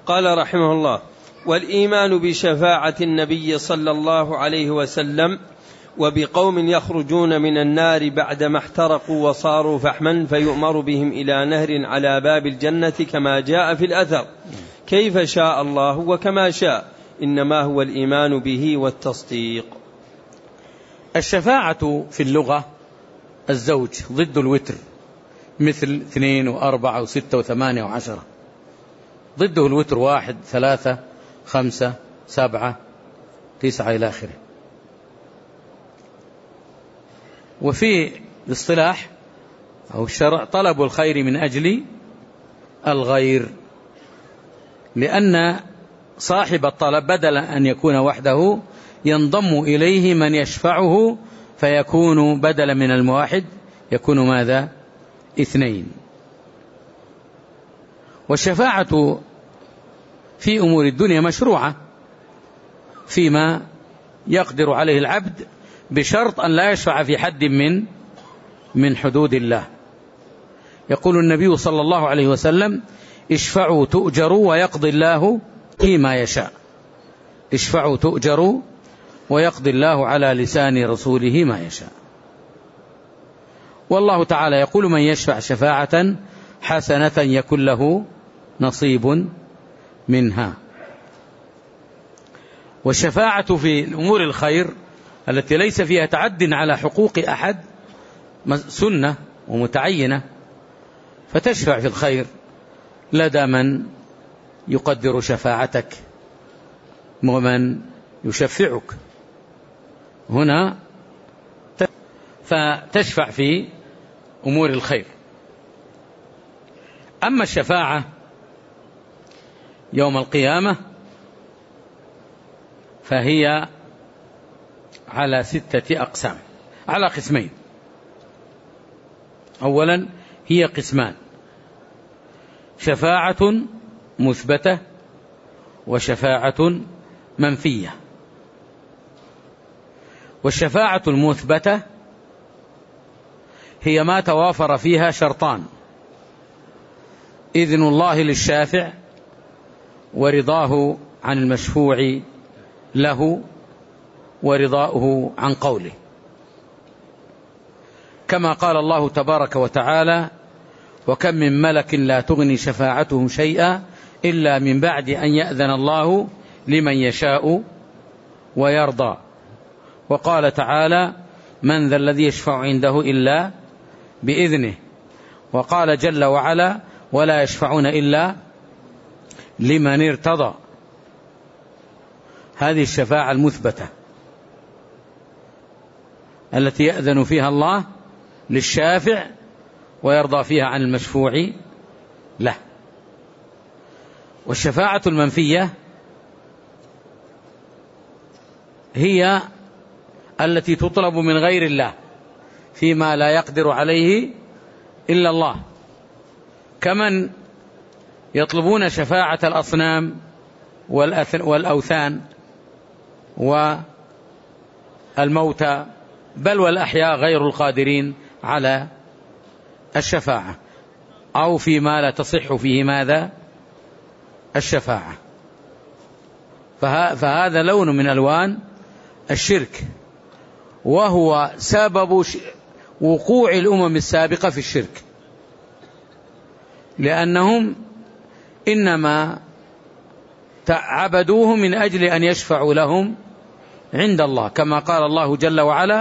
قال رحمه الله: والإيمان بشفاعة النبي صلى الله عليه وسلم وبقوم يخرجون من النار بعدما احترقوا وصاروا فحما فيؤمر بهم إلى نهر على باب الجنة كما جاء في الأثر، كيف شاء الله وكما شاء، إنما هو الإيمان به والتصديق. الشفاعة في اللغة الزوج ضد الوتر، مثل 2 و4 و6 و8 و10، ضده الوتر 1 3 5 7 9 إلى آخره. وفي الاصطلاح أو الشرع طلب الخير من أجل الغير، لأن صاحب الطلب بدل أن يكون وحده ينضم إليه من يشفعه، فيكون بدلا من الواحد يكون ماذا؟ 2. والشفاعة في أمور الدنيا مشروعة فيما يقدر عليه العبد، بشرط أن لا يشفع في حد من حدود الله. يقول النبي صلى الله عليه وسلم: اشفعوا تؤجروا ويقضي الله فيما يشاء. اشفعوا تؤجروا ويقضي الله على لسان رسوله ما يشاء. والله تعالى يقول: من يشفع شفاعة حسنة يكن له نصيب منها. والشفاعة في الأمور الخير التي ليس فيها تعد على حقوق أحد سنة ومتعينة، فتشفع في الخير لدى من يقدر شفاعتك ومن يشفعك هنا، فتشفع في أمور الخير. أما الشفاعة يوم القيامة فهي على 6 أقسام، على قسمين. أولا هي قسمان: شفاعة مثبتة وشفاعة منفية. والشفاعة المثبتة هي ما توافر فيها شرطان: إذن الله للشافع، ورضاه عن المشفوع له، ورضاؤه عن قوله، كما قال الله تبارك وتعالى: وكم من ملك لا تغني شفاعتهم شيئا إلا من بعد أن يأذن الله لمن يشاء ويرضى. وقال تعالى: من ذا الذي يشفع عنده إلا بإذنه. وقال جل وعلا: ولا يشفعون إلا لمن ارتضى. هذه الشفاعة المثبتة التي يأذن فيها الله للشافع ويرضى فيها عن المشفوع له. والشفاعة المنفية هي التي تطلب من غير الله فيما لا يقدر عليه إلا الله، كمن يطلبون شفاعة الأصنام والأوثان والموتى، بل والأحياء غير القادرين على الشفاعة، أو فيما لا تصح فيه ماذا؟ الشفاعة. فهذا لون من ألوان الشرك، وهو سبب وقوع الأمم السابقة في الشرك، لأنهم إنما عبدوه من أجل أن يشفعوا لهم عند الله، كما قال الله جل وعلا: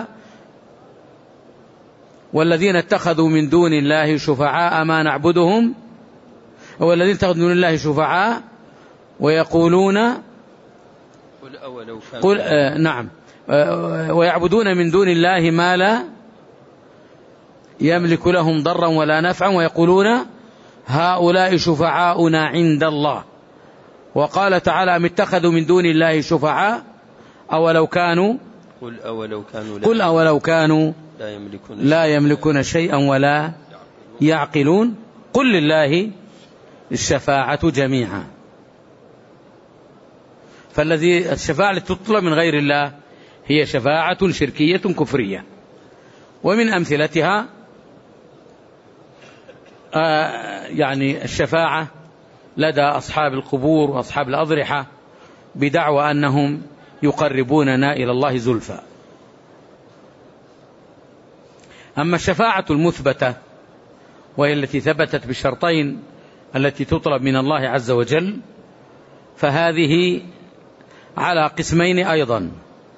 والذين اتخذوا من دون الله شفعاء ما نعبدهم، والذين اتخذوا من دون الله شفعاء ويقولون نعم ويعبدون من دون الله ما لا يملك لهم ضرا ولا نفعا ويقولون هؤلاء شفعاؤنا عند الله. وقال تعالى: أم اتخذوا من دون الله شفعاء أولو كانوا قل أولو كانوا لا يملكون شيئا ولا يعقلون قل لله الشفاعة جميعا. فالذي الشفاعة التي تطلب من غير الله هي شفاعة شركية كفرية. ومن أمثلتها يعني الشفاعة لدى أصحاب القبور وأصحاب الأضرحة بدعوى أنهم يقربوننا إلى الله زلفى. أما الشفاعة المثبتة وهي التي ثبتت بالشرطين التي تطلب من الله عز وجل، فهذه على قسمين أيضا: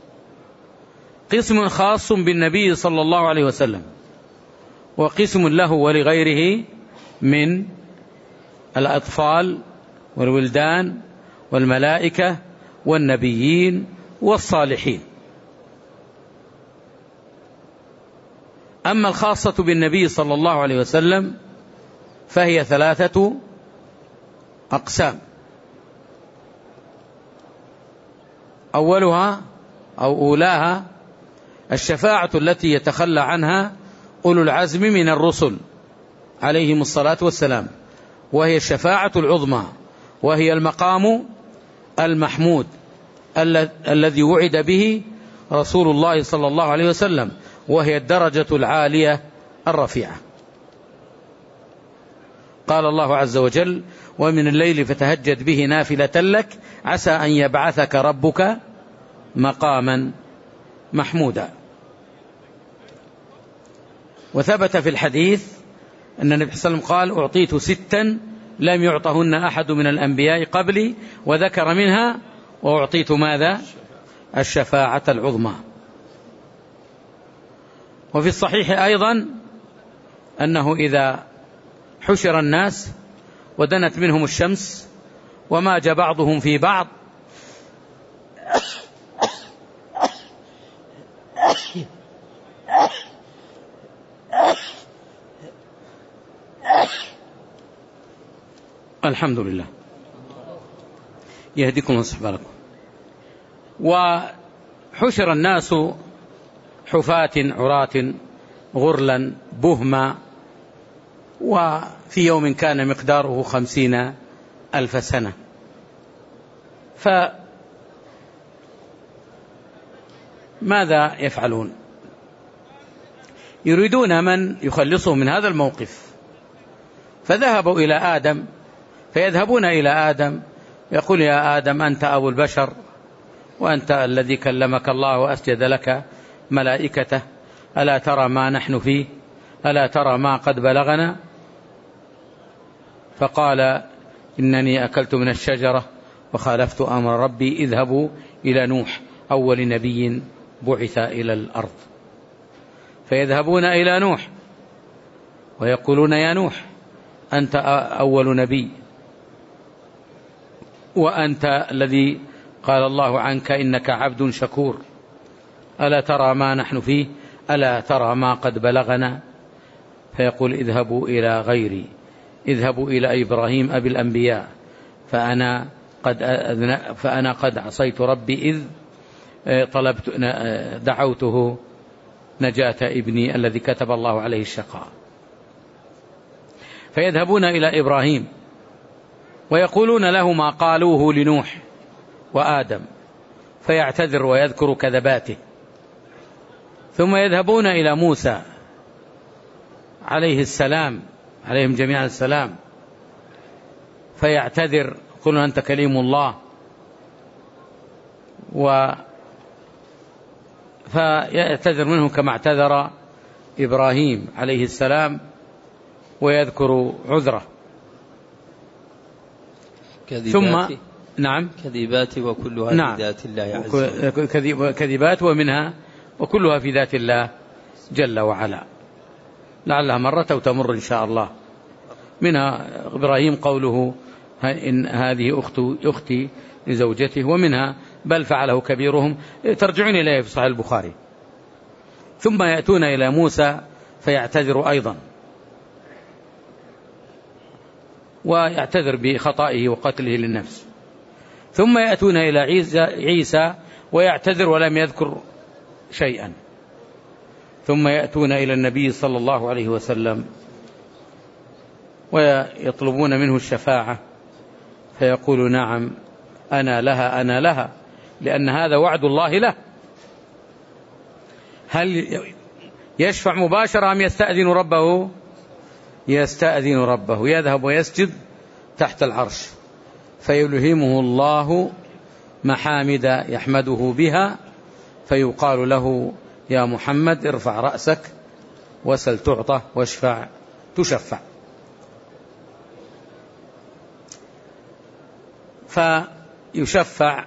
قسم خاص بالنبي صلى الله عليه وسلم، وقسم له ولغيره من الأطفال والولدان والملائكة والنبيين والصالحين. أما الخاصة بالنبي صلى الله عليه وسلم فهي 3 أقسام: أولها أو أولاها الشفاعة التي يتخلى عنها أولو العزم من الرسل عليهم الصلاة والسلام، وهي الشفاعة العظمى، وهي المقام المحمود الذي وعد به رسول الله صلى الله عليه وسلم، وهي الدرجة العالية الرفيعة. قال الله عز وجل: ومن الليل فتهجد به نافلة لك عسى أن يبعثك ربك مقاما محمودا. وثبت في الحديث أن النبي صلى الله عليه وسلم قال: أعطيت 6 لم يعطهن أحد من الأنبياء قبلي، وذكر منها: وأعطيت ماذا؟ الشفاعة العظمى. وفي الصحيح أيضا أنه إذا حشر الناس ودنت منهم الشمس وماج بعضهم في بعض الحمد لله يهديكم ويصلح بالكم. وحشر الناس حفاة عراة غرلا بهما، وفي يوم كان مقداره 50,000 سنة. فماذا يفعلون؟ يريدون من يخلصهم من هذا الموقف، فذهبوا إلى آدم، فيذهبون إلى آدم يقول: يا آدم أنت أبو البشر، وأنت الذي كلمك الله وأسجد لك ملائكته، ألا ترى ما نحن فيه؟ ألا ترى ما قد بلغنا؟ فقال: إنني أكلت من الشجرة وخالفت أمر ربي، اذهبوا إلى نوح أول نبي بعث إلى الأرض. فيذهبون إلى نوح ويقولون: يا نوح أنت أول نبي، وأنت الذي قال الله عنك إنك عبد شكور، ألا ترى ما نحن فيه؟ ألا ترى ما قد بلغنا؟ فيقول: اذهبوا إلى غيري، اذهبوا إلى إبراهيم أبي الأنبياء، فأنا قد عصيت ربي إذ دعوته نجاة ابني الذي كتب الله عليه الشقاء. فيذهبون إلى إبراهيم ويقولون له ما قالوه لنوح وآدم، فيعتذر ويذكر كذباته. ثم يذهبون إلى موسى عليه السلام، عليهم جميعا السلام، فيعتذر، يقولون: أنت كليم الله، فيعتذر منه كما اعتذر إبراهيم عليه السلام ويذكر عذره. ثم نعم كذبات وكلها نعم في ذات الله عز وجل، كذبات ومنها وكلها في ذات الله جل وعلا، لعلها مرة وتمر إن شاء الله. منها إبراهيم قوله: إن هذه أختي لزوجته، ومنها بل فعله كبيرهم، ترجعون إليه في صحيح البخاري. ثم يأتون إلى موسى فيعتذر أيضا، ويعتذر بخطئه وقتله للنفس. ثم يأتون إلى عيسى ويعتذر ولم يذكر شيئا. ثم يأتون إلى النبي صلى الله عليه وسلم ويطلبون منه الشفاعة، فيقول: نعم أنا لها، أنا لها، لأن هذا وعد الله له. هل يشفع مباشرة أم يستأذن ربه؟ يستأذن ربه، يذهب ويسجد تحت العرش، فيلهمه الله محامد يحمده بها، فيقال له يا محمد ارفع رأسك وسل تعطى واشفع تشفع. فيشفع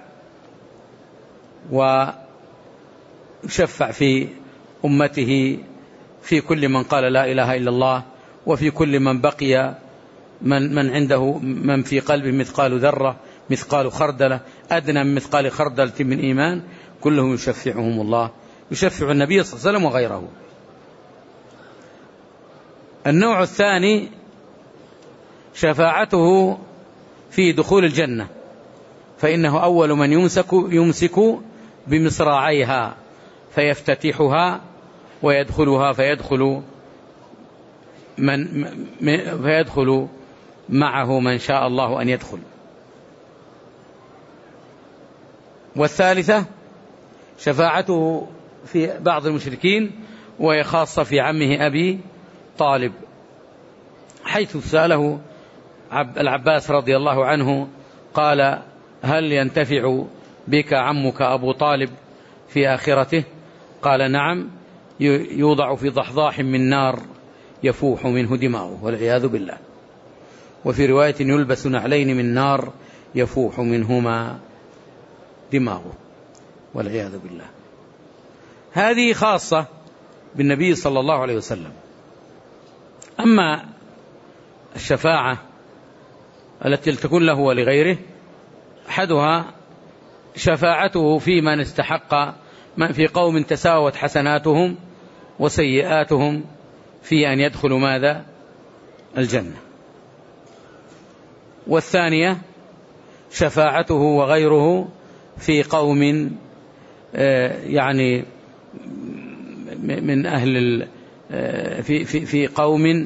ويشفع في أمته، في كل من قال لا إله إلا الله، وفي كل من بقي من عنده من في قلبه مثقال ذرة، مثقال خردلة، أدنى من مثقال خردلة من إيمان، كلهم يشفعهم الله، يشفع النبي صلى الله عليه وسلم وغيره. النوع الثاني شفاعته في دخول الجنة، فإنه أول من يمسك بمصراعيها فيفتتحها ويدخلها، فيدخل معه من شاء الله أن يدخل. والثالثة شفاعته في بعض المشركين، وهي خاصة في عمه أبي طالب، حيث سأله العباس رضي الله عنه قال هل ينتفع بك عمك أبو طالب في آخرته؟ قال نعم، يوضع في ضحضاح من نار يفوح منه دماغه والعياذ بالله، وفي رواية يلبس نعلين من نار يفوح منهما دماغه والعياذ بالله. هذه خاصة بالنبي صلى الله عليه وسلم. أما الشفاعة التي تكون له ولغيره، أحدها شفاعته في من استحق، في قوم تساوت حسناتهم وسيئاتهم في أن يدخلوا ماذا؟ الجنة. والثانية شفاعته وغيره في قوم يعني من أهل في قوم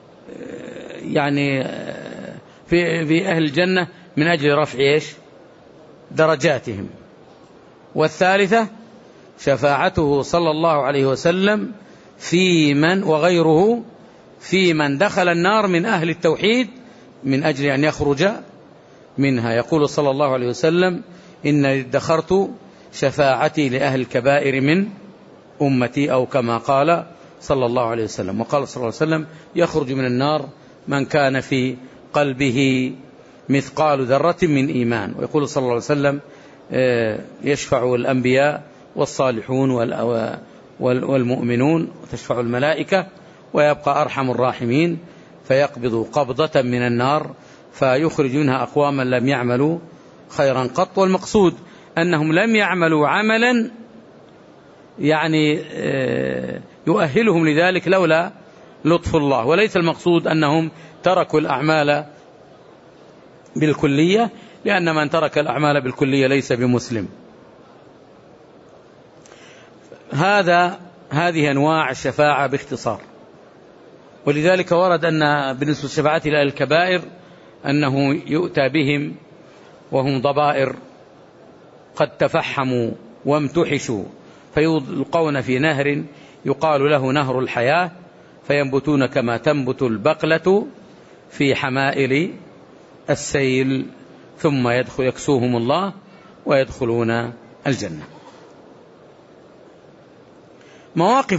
يعني في أهل الجنة من أجل رفع درجاتهم. والثالثة شفاعته صلى الله عليه وسلم في من وغيره في من دخل النار من أهل التوحيد من أجل أن يخرج منها. يقول صلى الله عليه وسلم إن ادخرت شفاعتي لأهل الكبائر من أمتي، أو كما قال صلى الله عليه وسلم. وقال صلى الله عليه وسلم يخرج من النار من كان في قلبه مثقال ذرة من إيمان. ويقول صلى الله عليه وسلم يشفع الأنبياء والصالحون والمؤمنون، وتشفع الملائكة، ويبقى أرحم الراحمين فيقبض قبضة من النار فيخرج منها أقواما لم يعملوا خيرا قط. والمقصود أنهم لم يعملوا عملا يعني يؤهلهم لذلك لولا لطف الله، وليس المقصود أنهم تركوا الأعمال بالكلية، لأن من ترك الأعمال بالكلية ليس بمسلم. هذه أنواع الشفاعة باختصار. ولذلك ورد أن بالنسبة للشفاعة إلى الكبائر أنه يؤتى بهم وهم ضبائر قد تفحموا وامتحشوا، فيلقون في نهر يقال له نهر الحياة، فينبتون كما تنبت البقلة في حمائل السيل، ثم يكسوهم الله ويدخلون الجنة. مواقف